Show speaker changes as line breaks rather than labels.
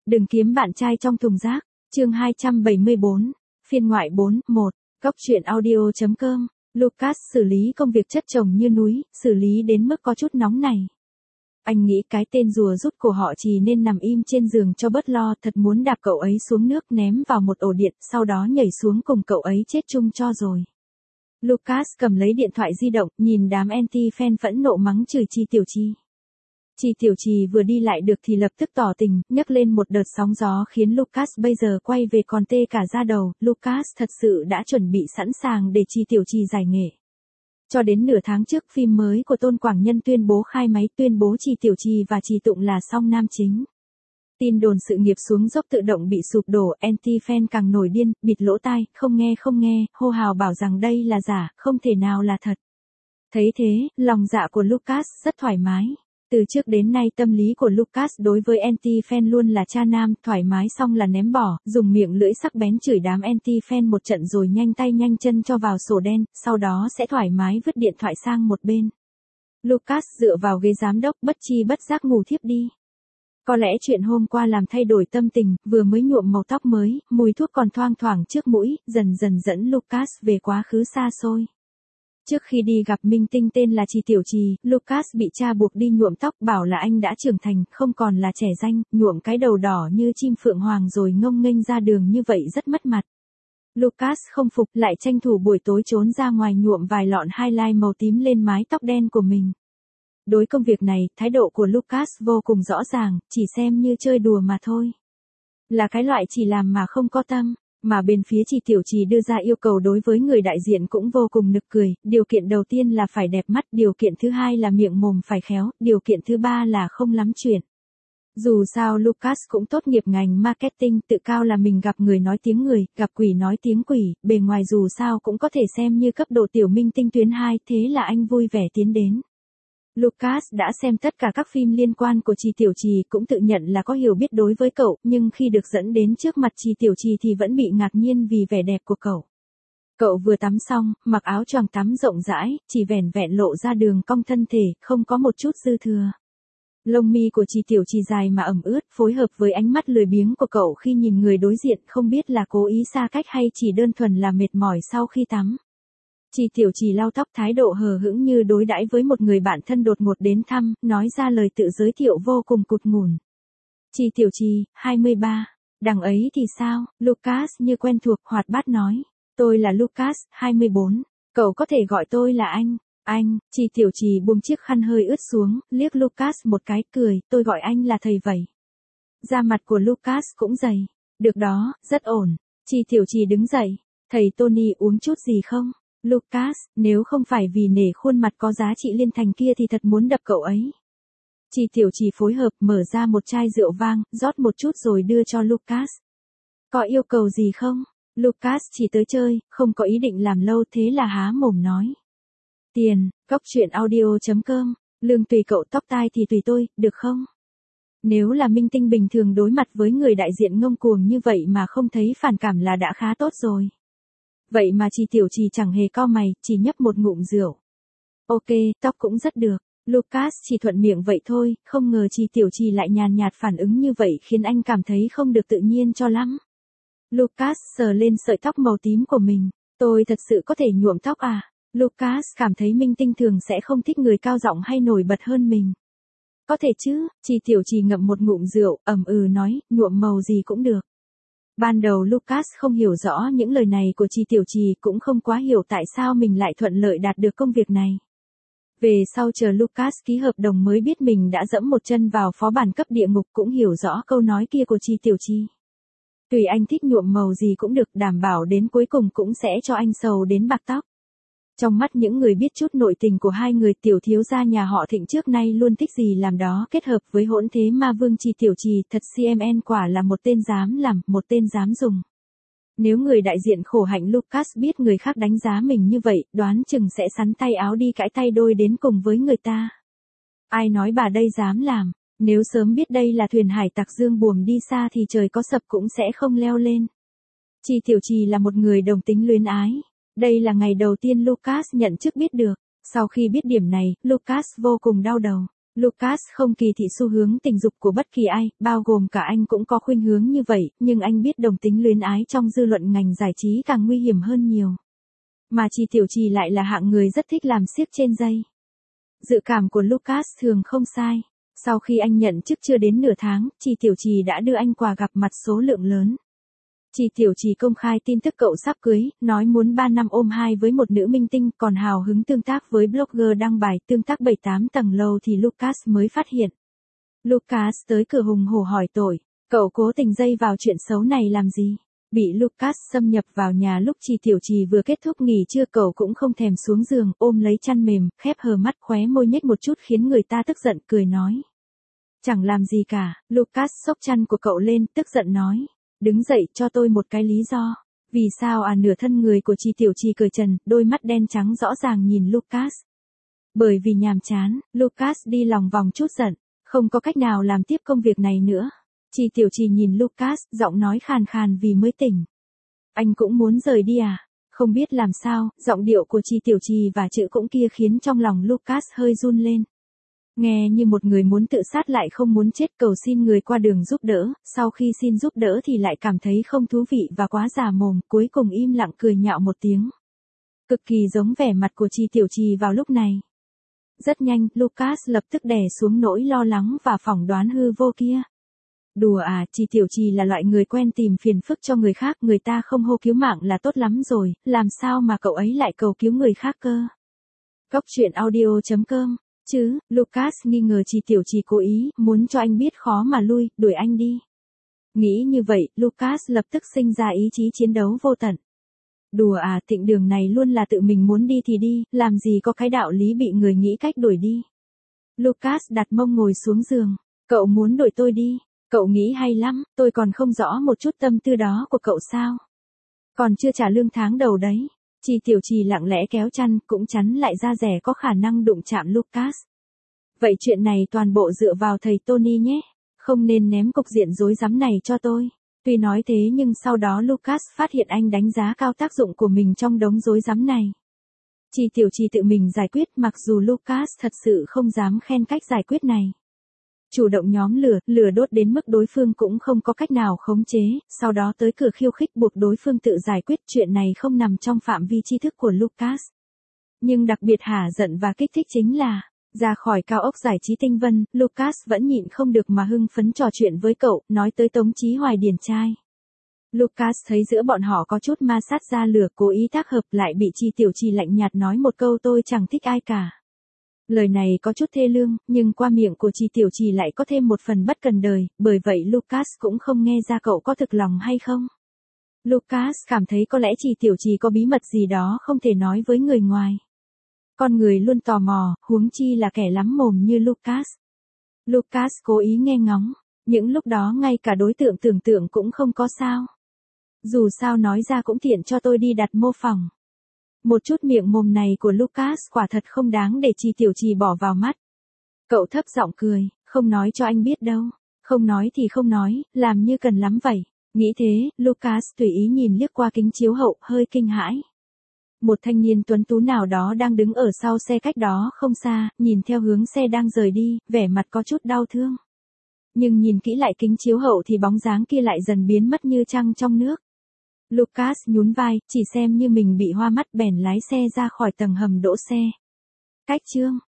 Đừng kiếm bạn trai trong thùng rác. Chương 274. Phiên ngoại 4, 1. Góc truyện audio.com. Lucas xử lý công việc chất chồng như núi, xử lý đến mức có chút nóng này. Anh nghĩ cái tên rùa rút của họ chỉ nên nằm im trên giường cho bớt lo, thật muốn đạp cậu ấy xuống nước ném vào một ổ điện, sau đó nhảy xuống cùng cậu ấy chết chung cho rồi. Lucas cầm lấy điện thoại di động, nhìn đám anti-fan phẫn nộ mắng chửi Chi Tiểu Chi. Chi Tiểu Chi vừa đi lại được thì lập tức tỏ tình, nhấc lên một đợt sóng gió khiến Lucas bây giờ quay về còn tê cả da đầu. Lucas thật sự đã chuẩn bị sẵn sàng để Chi Tiểu Chi giải nghệ. Cho đến nửa tháng trước, phim mới của Tôn Quảng Nhân tuyên bố khai máy, tuyên bố Chi Tiểu Chi và Chi Tụng là song nam chính. Tin đồn sự nghiệp xuống dốc tự động bị sụp đổ, anti-fan càng nổi điên, bịt lỗ tai, không nghe, hô hào bảo rằng đây là giả, không thể nào là thật. Thấy thế, lòng dạ của Lucas rất thoải mái. Từ trước đến nay tâm lý của Lucas đối với anti-fan luôn là cha nam, thoải mái xong là ném bỏ, dùng miệng lưỡi sắc bén chửi đám anti-fan một trận rồi nhanh tay nhanh chân cho vào sổ đen, sau đó sẽ thoải mái vứt điện thoại sang một bên. Lucas dựa vào ghế giám đốc bất chi bất giác ngủ thiếp đi. Có lẽ chuyện hôm qua làm thay đổi tâm tình, vừa mới nhuộm màu tóc mới, mùi thuốc còn thoang thoảng trước mũi, dần dần dẫn Lucas về quá khứ xa xôi. Trước khi đi gặp minh tinh tên là Chi Tiểu Chi, Lucas bị cha buộc đi nhuộm tóc, bảo là anh đã trưởng thành, không còn là trẻ danh, nhuộm cái đầu đỏ như chim phượng hoàng rồi ngông nghênh ra đường như vậy rất mất mặt. Lucas không phục, lại tranh thủ buổi tối trốn ra ngoài nhuộm vài lọn highlight màu tím lên mái tóc đen của mình. Đối công việc này, thái độ của Lucas vô cùng rõ ràng, chỉ xem như chơi đùa mà thôi. Là cái loại chỉ làm mà không có tâm. Mà bên phía Chi Tiểu Chi đưa ra yêu cầu đối với người đại diện cũng vô cùng nực cười, điều kiện đầu tiên là phải đẹp mắt, điều kiện thứ hai là miệng mồm phải khéo, điều kiện thứ ba là không lắm chuyện. Dù sao Lucas cũng tốt nghiệp ngành marketing, tự cao là mình gặp người nói tiếng người, gặp quỷ nói tiếng quỷ, bề ngoài dù sao cũng có thể xem như cấp độ tiểu minh tinh tuyến 2, thế là anh vui vẻ tiến đến. Lucas đã xem tất cả các phim liên quan của Chi Tiểu Chi, cũng tự nhận là có hiểu biết đối với cậu, nhưng khi được dẫn đến trước mặt Chi Tiểu Chi thì vẫn bị ngạc nhiên vì vẻ đẹp của cậu. Cậu vừa tắm xong, mặc áo choàng tắm rộng rãi, chỉ vẻn vẹn lộ ra đường cong thân thể, không có một chút dư thừa. Lông mi của Chi Tiểu Chi dài mà ẩm ướt, phối hợp với ánh mắt lười biếng của cậu khi nhìn người đối diện, không biết là cố ý xa cách hay chỉ đơn thuần là mệt mỏi sau khi tắm. Chi Tiểu Chi lau tóc, thái độ hờ hững như đối đãi với một người bạn thân đột ngột đến thăm, nói ra lời tự giới thiệu vô cùng cụt ngủn. Chi Tiểu Chi, 23. Đằng ấy thì sao? Lucas như quen thuộc, hoạt bát nói. Tôi là Lucas, 24. Cậu có thể gọi tôi là anh. Anh. Chi Tiểu Chi buông chiếc khăn hơi ướt xuống, liếc Lucas một cái, cười, tôi gọi anh là thầy vậy. Da mặt của Lucas cũng dày. Được đó, rất ổn. Chi Tiểu Chi đứng dậy. Thầy Tony uống chút gì không? Lucas, nếu không phải vì nể khuôn mặt có giá trị liên thành kia thì thật muốn đập cậu ấy. Chi Tiểu Chi phối hợp mở ra một chai rượu vang, rót một chút rồi đưa cho Lucas. Có yêu cầu gì không? Lucas chỉ tới chơi, không có ý định làm lâu, thế là há mồm nói. Tiền, góc truyện audio.com, lương tùy cậu, tóc tai thì tùy tôi, được không? Nếu là minh tinh bình thường đối mặt với người đại diện ngông cuồng như vậy mà không thấy phản cảm là đã khá tốt rồi. Vậy mà Chi Tiểu Chi chẳng hề cau mày, chỉ nhấp một ngụm rượu. Ok, tóc cũng rất được. Lucas chỉ thuận miệng vậy thôi, không ngờ Chi Tiểu Chi lại nhàn nhạt phản ứng như vậy khiến anh cảm thấy không được tự nhiên cho lắm. Lucas sờ lên sợi tóc màu tím của mình. Tôi thật sự có thể nhuộm tóc à? Lucas cảm thấy minh tinh thường sẽ không thích người cao giọng hay nổi bật hơn mình. Có thể chứ, Chi Tiểu Chi ngậm một ngụm rượu, nói, nhuộm màu gì cũng được. Ban đầu Lucas không hiểu rõ những lời này của Chi Tiểu Chi, cũng không quá hiểu tại sao mình lại thuận lợi đạt được công việc này. Về sau chờ Lucas ký hợp đồng mới biết mình đã dẫm một chân vào phó bản cấp địa ngục, cũng hiểu rõ câu nói kia của Chi Tiểu Chi. Tùy anh thích nhuộm màu gì cũng được, đảm bảo đến cuối cùng cũng sẽ cho anh sầu đến bạc tóc. Trong mắt những người biết chút nội tình của hai người, tiểu thiếu gia nhà họ Thịnh trước nay luôn thích gì làm đó, kết hợp với hỗn thế ma vương Chi Tiểu Chi, thật CMN quả là một tên dám làm, một tên dám dùng. Nếu người đại diện khổ hạnh Lucas biết người khác đánh giá mình như vậy, đoán chừng sẽ sắn tay áo đi cãi tay đôi đến cùng với người ta. Ai nói bà đây dám làm, nếu sớm biết đây là thuyền hải tặc dương buồm đi xa thì trời có sập cũng sẽ không leo lên. Chi Tiểu Chi là một người đồng tính luyến ái. Đây là ngày đầu tiên Lucas nhận chức biết được. Sau khi biết điểm này, Lucas vô cùng đau đầu. Lucas không kỳ thị xu hướng tình dục của bất kỳ ai, bao gồm cả anh cũng có khuynh hướng như vậy, nhưng anh biết đồng tính luyến ái trong dư luận ngành giải trí càng nguy hiểm hơn nhiều. Mà Trì Tiểu Trì lại là hạng người rất thích làm xiếc trên dây. Dự cảm của Lucas thường không sai. Sau khi anh nhận chức chưa đến nửa tháng, Trì Tiểu Trì đã đưa anh quà gặp mặt số lượng lớn. Trì Tiểu Trì công khai tin tức cậu sắp cưới, nói muốn 3 năm ôm hai với một nữ minh tinh, còn hào hứng tương tác với blogger đăng bài tương tác 7-8 tầng lầu thì Lucas mới phát hiện. Lucas tới cửa hùng hổ hỏi tội, cậu cố tình dây vào chuyện xấu này làm gì? Bị Lucas xâm nhập vào nhà lúc Trì Tiểu Trì vừa kết thúc nghỉ trưa, cậu cũng không thèm xuống giường, ôm lấy chăn mềm, khép hờ mắt, khóe môi nhếch một chút khiến người ta tức giận, cười nói. Chẳng làm gì cả. Lucas xốc chăn của cậu lên, tức giận nói. Đứng dậy, cho tôi một cái lý do. Vì sao à? Nửa thân người của Trì Tiểu Trì cởi trần, đôi mắt đen trắng rõ ràng nhìn Lucas. Bởi vì nhàm chán, Lucas đi lòng vòng chút giận, không có cách nào làm tiếp công việc này nữa. Trì Tiểu Trì nhìn Lucas, giọng nói khàn khàn vì mới tỉnh. Anh cũng muốn rời đi à? Không biết làm sao, giọng điệu của Trì Tiểu Trì và chữ cũng kia khiến trong lòng Lucas hơi run lên. Nghe như một người muốn tự sát lại không muốn chết, cầu xin người qua đường giúp đỡ, sau khi xin giúp đỡ thì lại cảm thấy không thú vị và quá già mồm, cuối cùng im lặng cười nhạo một tiếng. Cực kỳ giống vẻ mặt của Trì Tiểu Trì vào lúc này. Rất nhanh, Lucas lập tức đè xuống nỗi lo lắng và phỏng đoán hư vô kia. Đùa à? Trì Tiểu Trì là loại người quen tìm phiền phức cho người khác, người ta không hô cứu mạng là tốt lắm rồi, làm sao mà cậu ấy lại cầu cứu người khác cơ? Góc truyện audio.com Chứ, Lucas nghi ngờ Trì Tiểu Trì cố ý, muốn cho anh biết khó mà lui, đuổi anh đi. Nghĩ như vậy, Lucas lập tức sinh ra ý chí chiến đấu vô tận. Đùa à? Thịnh Đường này luôn là tự mình muốn đi thì đi, làm gì có cái đạo lý bị người nghĩ cách đuổi đi. Lucas đặt mông ngồi xuống giường. Cậu muốn đuổi tôi đi? Cậu nghĩ hay lắm, tôi còn không rõ một chút tâm tư đó của cậu sao? Còn chưa trả lương tháng đầu đấy. Trì Tiểu Trì lặng lẽ kéo chăn, cũng chắn lại da rẻ có khả năng đụng chạm Lucas. Vậy chuyện này toàn bộ dựa vào thầy Tony nhé, không nên ném cục diện rối rắm này cho tôi. Tuy nói thế nhưng sau đó Lucas phát hiện anh đánh giá cao tác dụng của mình trong đống rối rắm này. Trì Tiểu Trì tự mình giải quyết, mặc dù Lucas thật sự không dám khen cách giải quyết này. Chủ động nhóm lửa đốt đến mức đối phương cũng không có cách nào khống chế, sau đó tới cửa khiêu khích buộc đối phương tự giải quyết, chuyện này không nằm trong phạm vi tri thức của Lucas. Nhưng đặc biệt hả giận và kích thích chính là, ra khỏi cao ốc giải trí Tinh Vân, Lucas vẫn nhịn không được mà hưng phấn trò chuyện với cậu, nói tới Tống Chí Hoài điển trai. Lucas thấy giữa bọn họ có chút ma sát ra lửa, cố ý tác hợp, lại bị Trì Tiểu Trì lạnh nhạt nói một câu tôi chẳng thích ai cả. Lời này có chút thê lương, nhưng qua miệng của Trì Tiểu Trì lại có thêm một phần bất cần đời, bởi vậy Lucas cũng không nghe ra cậu có thực lòng hay không. Lucas cảm thấy có lẽ Trì Tiểu Trì có bí mật gì đó không thể nói với người ngoài. Con người luôn tò mò, huống chi là kẻ lắm mồm như Lucas. Lucas cố ý nghe ngóng, những lúc đó ngay cả đối tượng tưởng tượng cũng không có sao. Dù sao nói ra cũng tiện cho tôi đi đặt mô phỏng. Một chút miệng mồm này của Lucas quả thật không đáng để Trì Tiểu Trì bỏ vào mắt. Cậu thấp giọng cười, không nói cho anh biết đâu. Không nói thì không nói, làm như cần lắm vậy. Nghĩ thế, Lucas tùy ý nhìn liếc qua kính chiếu hậu, hơi kinh hãi. Một thanh niên tuấn tú nào đó đang đứng ở sau xe cách đó không xa, nhìn theo hướng xe đang rời đi, vẻ mặt có chút đau thương. Nhưng nhìn kỹ lại kính chiếu hậu thì bóng dáng kia lại dần biến mất như trăng trong nước. Lucas nhún vai, chỉ xem như mình bị hoa mắt bèn lái xe ra khỏi tầng hầm đỗ xe. Cách chương